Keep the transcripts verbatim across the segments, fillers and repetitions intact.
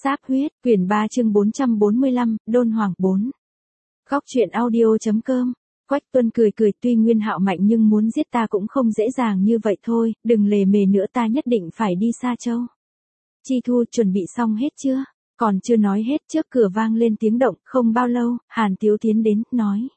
Sáp huyết, quyển ba chương bốn trăm bốn mươi lăm, Đôn Hoàng bốn. Góc truyện audio.com. Quách Tuân cười cười, tuy Nguyên Hạo mạnh nhưng muốn giết ta cũng không dễ dàng như vậy thôi, đừng lề mề nữa, ta nhất định phải đi Sa Châu. Chi Thu, chuẩn bị xong hết chưa? Còn chưa nói hết, trước cửa vang lên tiếng động, không bao lâu, Hàn Tiếu tiến đến, nói.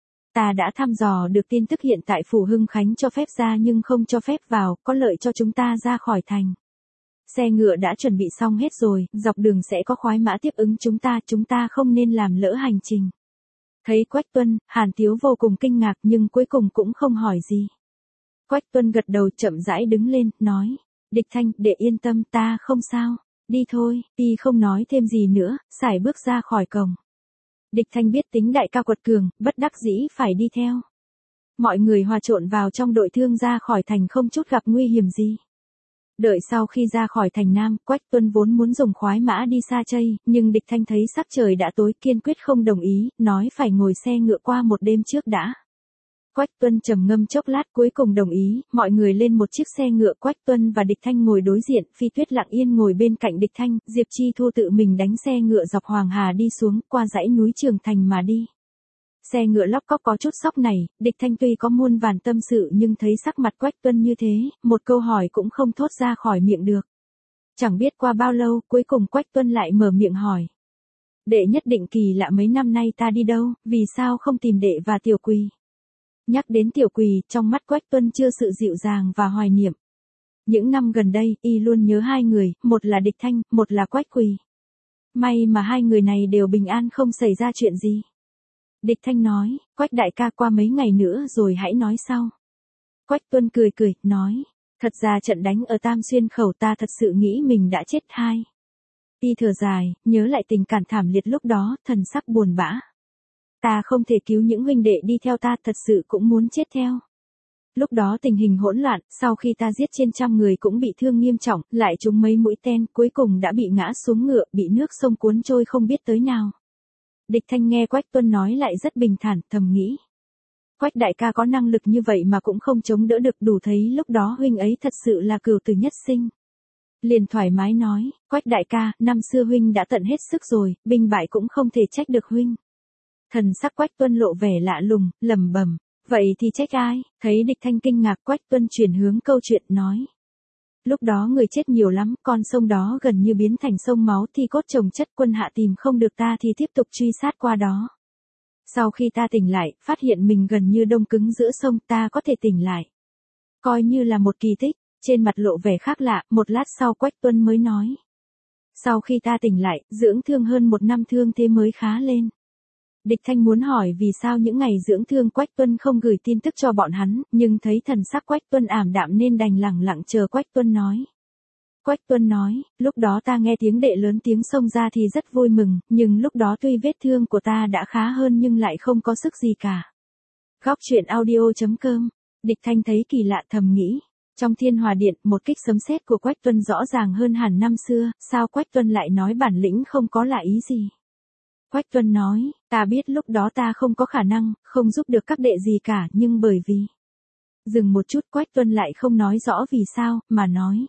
Ta đã thăm dò được tin tức hiện tại phủ Hưng Khánh cho phép ra nhưng không cho phép vào, có lợi cho chúng ta ra khỏi thành. Xe ngựa đã chuẩn bị xong hết rồi, dọc đường sẽ có khoái mã tiếp ứng chúng ta, chúng ta không nên làm lỡ hành trình. Thấy Quách Tuân, Hàn Tiếu vô cùng kinh ngạc nhưng cuối cùng cũng không hỏi gì. Quách Tuân gật đầu chậm rãi đứng lên, nói, Địch Thanh, đệ yên tâm, ta không sao, đi thôi, y không nói thêm gì nữa, sải bước ra khỏi cổng. Địch Thanh biết tính đại ca quật cường, bất đắc dĩ phải đi theo. Mọi người hòa trộn vào trong đội thương ra khỏi thành không chút gặp nguy hiểm gì. Đợi sau khi ra khỏi thành Nam, Quách Tuân vốn muốn dùng khoái mã đi Sa Chây, nhưng Địch Thanh thấy sắc trời đã tối, kiên quyết không đồng ý, nói phải ngồi xe ngựa qua một đêm trước đã. Quách Tuân trầm ngâm chốc lát cuối cùng đồng ý, mọi người lên một chiếc xe ngựa, Quách Tuân và Địch Thanh ngồi đối diện, Phi Tuyết lặng yên ngồi bên cạnh Địch Thanh, Diệp Chi Thu tự mình đánh xe ngựa dọc Hoàng Hà đi xuống, qua dãy núi Trường Thành mà đi. Xe ngựa lóc cóc có chút sóc này, Địch Thanh tuy có muôn vàn tâm sự nhưng thấy sắc mặt Quách Tuân như thế, một câu hỏi cũng không thốt ra khỏi miệng được. Chẳng biết qua bao lâu, cuối cùng Quách Tuân lại mở miệng hỏi. Đệ nhất định kỳ lạ mấy năm nay ta đi đâu, vì sao không tìm đệ và Tiểu Quỳ? Nhắc đến Tiểu Quỳ, trong mắt Quách Tuân chưa sự dịu dàng và hoài niệm. Những năm gần đây, y luôn nhớ hai người, một là Địch Thanh, một là Quách Quỳ. May mà hai người này đều bình an không xảy ra chuyện gì. Địch Thanh nói, Quách đại ca qua mấy ngày nữa rồi hãy nói sau. Quách Tuân cười cười, nói, thật ra trận đánh ở Tam Xuyên Khẩu ta thật sự nghĩ mình đã chết hai. Y thở dài, nhớ lại tình cảm thảm liệt lúc đó, thần sắc buồn bã. Ta không thể cứu những huynh đệ đi theo ta, thật sự cũng muốn chết theo. Lúc đó tình hình hỗn loạn, sau khi ta giết trên trăm người cũng bị thương nghiêm trọng, lại trúng mấy mũi tên, cuối cùng đã bị ngã xuống ngựa, bị nước sông cuốn trôi không biết tới nào. Địch Thanh nghe Quách Tuân nói lại rất bình thản, thầm nghĩ. Quách đại ca có năng lực như vậy mà cũng không chống đỡ được, đủ thấy lúc đó huynh ấy thật sự là cửu tử nhất sinh. Liền thoải mái nói, Quách đại ca, năm xưa huynh đã tận hết sức rồi, binh bại cũng không thể trách được huynh. Thần sắc Quách Tuân lộ vẻ lạ lùng, lẩm bẩm, vậy thì trách ai? Thấy Địch Thanh kinh ngạc, Quách Tuân chuyển hướng câu chuyện, nói. Lúc đó người chết nhiều lắm, con sông đó gần như biến thành sông máu, thi cốt chồng chất, quân hạ tìm không được ta thì tiếp tục truy sát qua đó. Sau khi ta tỉnh lại, phát hiện mình gần như đông cứng giữa sông, ta có thể tỉnh lại. Coi như là một kỳ tích, trên mặt lộ vẻ khác lạ, một lát sau Quách Tuân mới nói. Sau khi ta tỉnh lại, dưỡng thương hơn một năm thương thế mới khá lên. Địch Thanh muốn hỏi vì sao những ngày dưỡng thương Quách Tuân không gửi tin tức cho bọn hắn, nhưng thấy thần sắc Quách Tuân ảm đạm nên đành lẳng lặng chờ Quách Tuân nói. Quách Tuân nói, lúc đó ta nghe tiếng đệ lớn tiếng xông ra thì rất vui mừng, nhưng lúc đó tuy vết thương của ta đã khá hơn nhưng lại không có sức gì cả. Góc truyện audio.com. Địch Thanh thấy kỳ lạ thầm nghĩ. Trong Thiên Hòa Điện, một kích sấm sét của Quách Tuân rõ ràng hơn hẳn năm xưa, sao Quách Tuân lại nói bản lĩnh không có là ý gì? Quách Tuân nói, ta biết lúc đó ta không có khả năng, không giúp được các đệ gì cả, nhưng bởi vì... Dừng một chút, Quách Tuân lại không nói rõ vì sao, mà nói.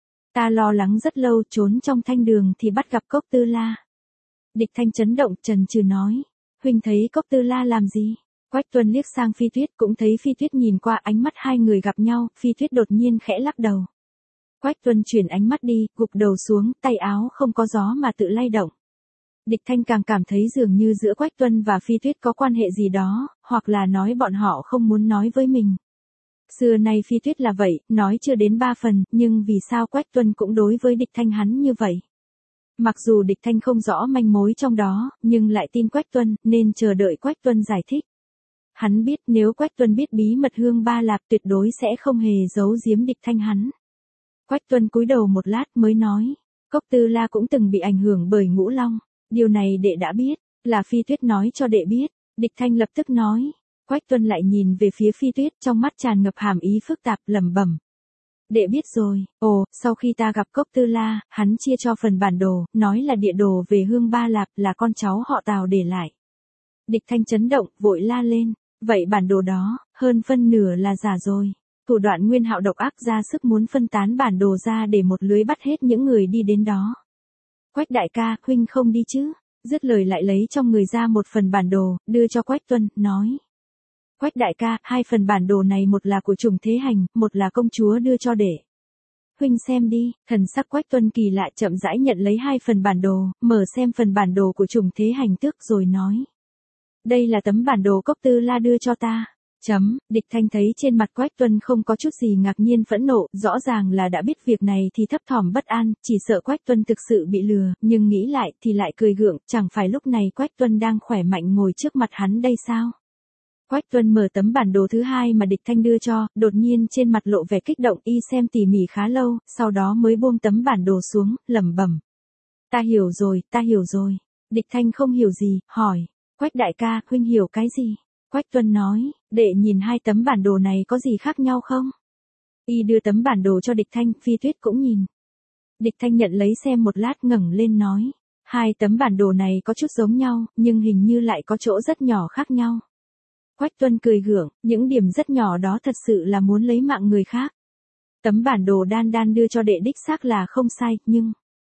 Ta lo lắng rất lâu, trốn trong thanh đường thì bắt gặp Cốc Tư La. Địch Thanh chấn động, trần trừ nói. Huynh thấy Cốc Tư La làm gì? Quách Tuân liếc sang Phi Tuyết, cũng thấy Phi Tuyết nhìn qua, ánh mắt hai người gặp nhau, Phi Tuyết đột nhiên khẽ lắc đầu. Quách Tuân chuyển ánh mắt đi, gục đầu xuống, tay áo không có gió mà tự lay động. Địch Thanh càng cảm thấy dường như giữa Quách Tuân và Phi Tuyết có quan hệ gì đó, hoặc là nói bọn họ không muốn nói với mình. Xưa nay Phi Tuyết là vậy, nói chưa đến ba phần, nhưng vì sao Quách Tuân cũng đối với Địch Thanh hắn như vậy? Mặc dù Địch Thanh không rõ manh mối trong đó, nhưng lại tin Quách Tuân, nên chờ đợi Quách Tuân giải thích. Hắn biết nếu Quách Tuân biết bí mật Hương Ba Lạp tuyệt đối sẽ không hề giấu giếm Địch Thanh hắn. Quách Tuân cúi đầu một lát mới nói, Cốc Tư La cũng từng bị ảnh hưởng bởi Ngũ Long. Điều này đệ đã biết, là Phi Tuyết nói cho đệ biết. Địch Thanh lập tức nói. Quách Tuân lại nhìn về phía Phi Tuyết, trong mắt tràn ngập hàm ý phức tạp, lẩm bẩm. Đệ biết rồi, ồ, sau khi ta gặp Cốc Tư La, hắn chia cho phần bản đồ, nói là địa đồ về Hương Ba Lạp, là con cháu họ Tào để lại. Địch Thanh chấn động, vội la lên. Vậy bản đồ đó, hơn phân nửa là giả rồi. Thủ đoạn Nguyên Hạo độc ác ra sức muốn phân tán bản đồ ra để một lưới bắt hết những người đi đến đó. Quách đại ca, huynh không đi chứ? Dứt lời lại lấy trong người ra một phần bản đồ, đưa cho Quách Tuân, nói. Quách đại ca, hai phần bản đồ này một là của Trùng Thế Hành, một là công chúa đưa cho đệ. Huynh xem đi, thần sắc Quách Tuân kỳ lạ chậm rãi nhận lấy hai phần bản đồ, mở xem phần bản đồ của Trùng Thế Hành tức rồi nói. Đây là tấm bản đồ Cốc Tư La đưa cho ta. Chấm, Địch Thanh thấy trên mặt Quách Tuân không có chút gì ngạc nhiên phẫn nộ, rõ ràng là đã biết việc này thì thấp thỏm bất an, chỉ sợ Quách Tuân thực sự bị lừa, nhưng nghĩ lại thì lại cười gượng, chẳng phải lúc này Quách Tuân đang khỏe mạnh ngồi trước mặt hắn đây sao? Quách Tuân mở tấm bản đồ thứ hai mà Địch Thanh đưa cho, đột nhiên trên mặt lộ vẻ kích động, y xem tỉ mỉ khá lâu, sau đó mới buông tấm bản đồ xuống, lẩm bẩm. Ta hiểu rồi, ta hiểu rồi. Địch Thanh không hiểu gì, hỏi. Quách đại ca, huynh hiểu cái gì? Quách Tuân nói, đệ nhìn hai tấm bản đồ này có gì khác nhau không? Y đưa tấm bản đồ cho Địch Thanh, Phi Tuyết cũng nhìn. Địch Thanh nhận lấy xem một lát ngẩng lên nói. Hai tấm bản đồ này có chút giống nhau, nhưng hình như lại có chỗ rất nhỏ khác nhau. Quách Tuân cười gượng, những điểm rất nhỏ đó thật sự là muốn lấy mạng người khác. Tấm bản đồ Đan Đan đưa cho đệ đích xác là không sai, nhưng...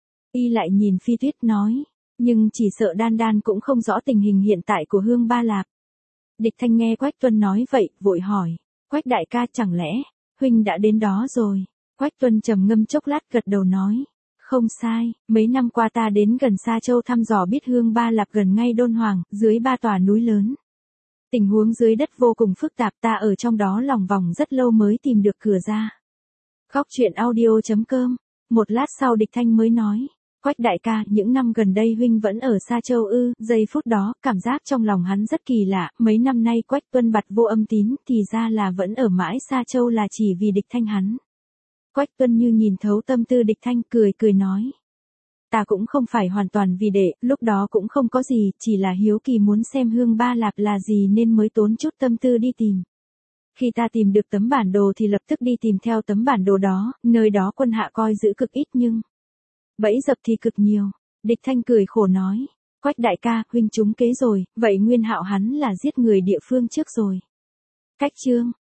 Y lại nhìn Phi Tuyết nói, nhưng chỉ sợ Đan Đan cũng không rõ tình hình hiện tại của Hương Ba Lạp. Địch Thanh nghe Quách Tuân nói vậy, vội hỏi, Quách đại ca chẳng lẽ, huynh đã đến đó rồi? Quách Tuân trầm ngâm chốc lát gật đầu nói, không sai, mấy năm qua ta đến gần Sa Châu thăm dò biết Hương Ba Lạp gần ngay Đôn Hoàng, dưới ba tòa núi lớn. Tình huống dưới đất vô cùng phức tạp, ta ở trong đó lòng vòng rất lâu mới tìm được cửa ra. Góc truyện audio chấm com. Một lát sau Địch Thanh mới nói, Quách đại ca, những năm gần đây huynh vẫn ở Sa Châu ư? Giây phút đó, cảm giác trong lòng hắn rất kỳ lạ, mấy năm nay Quách Tuân bặt vô âm tín, thì ra là vẫn ở mãi Sa Châu là chỉ vì Địch Thanh hắn. Quách Tuân như nhìn thấu tâm tư Địch Thanh, cười cười nói. Ta cũng không phải hoàn toàn vì đệ, lúc đó cũng không có gì, chỉ là hiếu kỳ muốn xem Hương Ba Lạp là gì nên mới tốn chút tâm tư đi tìm. Khi ta tìm được tấm bản đồ thì lập tức đi tìm theo tấm bản đồ đó, nơi đó quân hạ coi giữ cực ít nhưng... bẫy dập thì cực nhiều. Địch Thanh cười khổ nói. Quách đại ca, huynh trúng kế rồi, vậy Nguyên Hạo hắn là giết người địa phương trước rồi. Cách chương.